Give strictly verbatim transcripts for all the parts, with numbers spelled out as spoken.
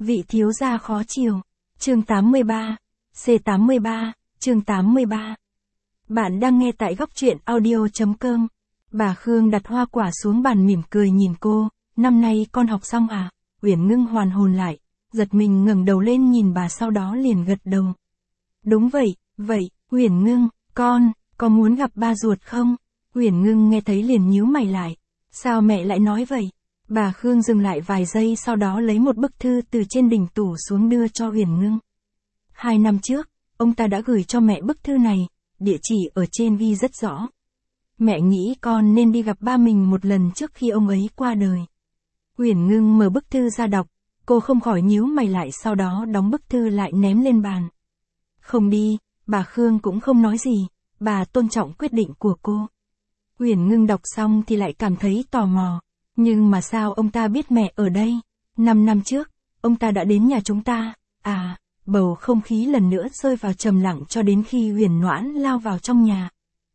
Vị thiếu gia khó chiều. Chương tám mươi ba. C tám mươi ba, chương tám mươi ba. Bạn đang nghe tại góc truyện audio.com. Bà Khương đặt hoa quả xuống bàn mỉm cười nhìn cô, năm nay con học xong à? Uyển Ngưng hoàn hồn lại, giật mình ngẩng đầu lên nhìn bà sau đó liền gật đầu. Đúng vậy, vậy, Uyển Ngưng, con, có muốn gặp ba ruột không? Uyển Ngưng nghe thấy liền nhíu mày lại. Sao mẹ lại nói vậy? Bà Khương dừng lại vài giây sau đó lấy một bức thư từ trên đỉnh tủ xuống đưa cho Uyển Ngưng. Hai năm trước, ông ta đã gửi cho mẹ bức thư này, địa chỉ ở trên ghi rất rõ. Mẹ nghĩ con nên đi gặp ba mình một lần trước khi ông ấy qua đời. Uyển Ngưng mở bức thư ra đọc, cô không khỏi nhíu mày lại sau đó đóng bức thư lại ném lên bàn. Không đi, bà Khương cũng không nói gì, bà tôn trọng quyết định của cô. Uyển Ngưng đọc xong thì lại cảm thấy tò mò, nhưng mà sao ông ta biết mẹ ở đây? Năm năm trước, ông ta đã đến nhà chúng ta, à, bầu không khí lần nữa rơi vào trầm lặng cho đến khi Huyền Noãn lao vào trong nhà.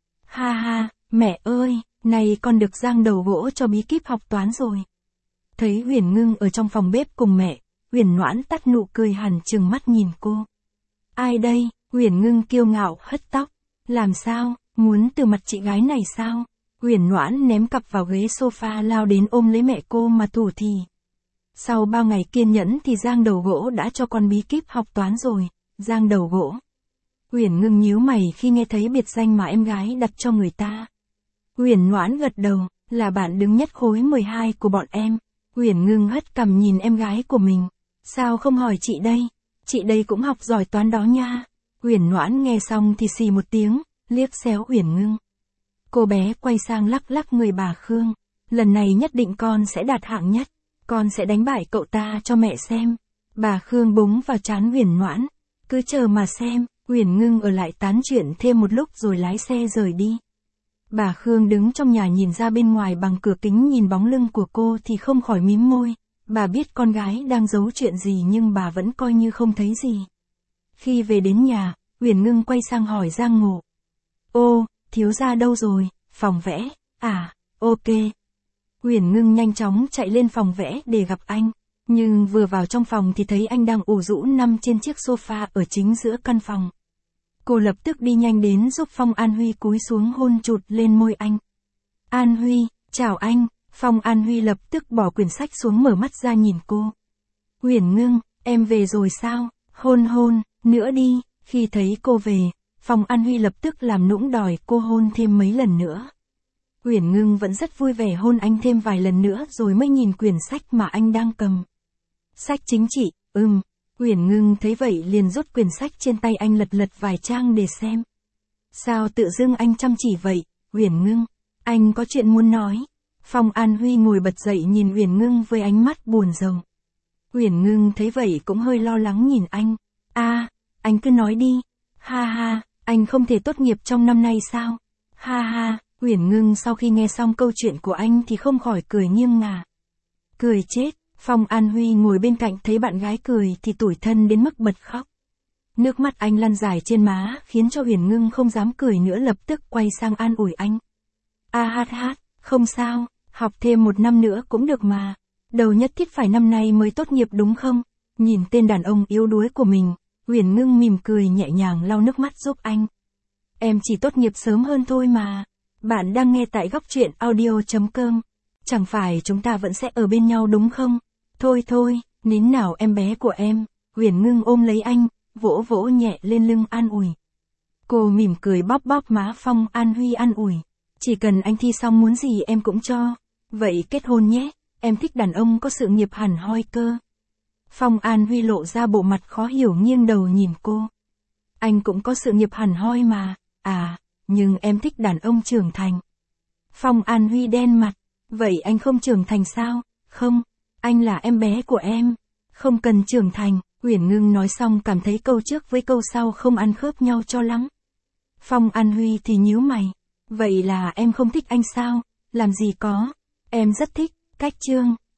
Ha ha, mẹ ơi, này con được rang đầu gỗ cho bí kíp học toán rồi. Thấy Huyền Ngưng ở trong phòng bếp cùng mẹ, Huyền Noãn tắt nụ cười hằn trừng mắt nhìn cô. Ai đây? Huyền Ngưng kiêu ngạo hất tóc. Làm sao, muốn từ mặt chị gái này sao? Huyền Noãn ném cặp vào ghế sofa lao đến ôm lấy mẹ cô mà thủ thỉ. Sau bao ngày kiên nhẫn thì rang đầu gỗ đã cho con bí kíp học toán rồi, rang đầu gỗ. Huyền Ngưng nhíu mày khi nghe thấy biệt danh mà em gái đặt cho người ta. Huyền Noãn gật đầu, là bạn đứng nhất khối mười hai của bọn em. Huyền Ngưng hất cằm nhìn em gái của mình. Sao không hỏi chị đây? Chị đây cũng học giỏi toán đó nha. Huyền Noãn nghe xong thì xì một tiếng, liếc xéo Huyền Ngưng. Cô bé quay sang lắc lắc người bà Khương. Lần này nhất định con sẽ đạt hạng nhất. Con sẽ đánh bại cậu ta cho mẹ xem. Bà Khương búng vào trán Huyền Noãn. Cứ chờ mà xem. Huyền Ngưng ở lại tán chuyện thêm một lúc rồi lái xe rời đi. Bà Khương đứng trong nhà nhìn ra bên ngoài bằng cửa kính nhìn bóng lưng của cô thì không khỏi mím môi. Bà biết con gái đang giấu chuyện gì nhưng bà vẫn coi như không thấy gì. Khi về đến nhà, Huyền Ngưng quay sang hỏi Giang Ngộ. Ô, thiếu gia đâu rồi? Phòng vẽ. À, ok. Huyền Ngưng nhanh chóng chạy lên phòng vẽ để gặp anh. Nhưng vừa vào trong phòng thì thấy anh đang ủ rũ nằm trên chiếc sofa ở chính giữa căn phòng. Cô lập tức đi nhanh đến giúp Phong An Huy cúi xuống hôn chụt lên môi anh. An Huy, chào anh. Phong An Huy lập tức bỏ quyển sách xuống mở mắt ra nhìn cô. Huyền Ngưng, em về rồi sao? Hôn hôn, nữa đi. Khi thấy cô về, Phong An Huy lập tức làm nũng đòi cô hôn thêm mấy lần nữa. Huyền Ngưng vẫn rất vui vẻ hôn anh thêm vài lần nữa rồi mới nhìn quyển sách mà anh đang cầm. Sách chính trị, ừm. Huyền Ngưng thấy vậy liền rút quyển sách trên tay anh lật lật vài trang để xem. Sao tự dưng anh chăm chỉ vậy, Huyền Ngưng? Anh có chuyện muốn nói. Phong An Huy ngồi bật dậy nhìn Huyền Ngưng với ánh mắt buồn rầu. Huyền Ngưng thấy vậy cũng hơi lo lắng nhìn anh. À, anh cứ nói đi. Ha ha, anh không thể tốt nghiệp trong năm nay sao? Ha ha, Huyền Ngưng sau khi nghe xong câu chuyện của anh thì không khỏi cười nghiêng ngả. Cười chết, Phong An Huy ngồi bên cạnh thấy bạn gái cười thì tủi thân đến mức bật khóc. Nước mắt anh lăn dài trên má khiến cho Huyền Ngưng không dám cười nữa lập tức quay sang an ủi anh. A hát hát, không sao, học thêm một năm nữa cũng được mà. Đầu nhất thiết phải năm nay mới tốt nghiệp đúng không? Nhìn tên đàn ông yếu đuối của mình, Huyền Ngưng mỉm cười nhẹ nhàng lau nước mắt giúp anh. Em chỉ tốt nghiệp sớm hơn thôi mà. Bạn đang nghe tại góc truyện audio.com. Chẳng phải chúng ta vẫn sẽ ở bên nhau đúng không? Thôi thôi, nín nào em bé của em. Huyền Ngưng ôm lấy anh, vỗ vỗ nhẹ lên lưng an ủi. Cô mỉm cười bóp bóp má Phong An Huy an ủi. Chỉ cần anh thi xong muốn gì em cũng cho. Vậy kết hôn nhé, em thích đàn ông có sự nghiệp hẳn hoi cơ. Phong An Huy lộ ra bộ mặt khó hiểu nghiêng đầu nhìn cô. Anh cũng có sự nghiệp hẳn hoi mà. À, nhưng em thích đàn ông trưởng thành. Phong An Huy đen mặt. Vậy anh không trưởng thành sao? Không, anh là em bé của em. Không cần trưởng thành. Huyền Ngưng nói xong cảm thấy câu trước với câu sau không ăn khớp nhau cho lắm. Phong An Huy thì nhíu mày. Vậy là em không thích anh sao? Làm gì có. Em rất thích, cách chương.